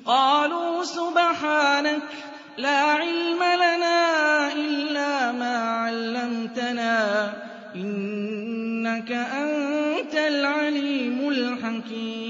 قَالُوا سُبْحَانَكَ لَا عِلْمَ لَنَا إِلَّا مَا عَلَّمْتَنَا ۖ إِنَّكَ أَنتَ الْعَلِيمُ الْحَكِيمُ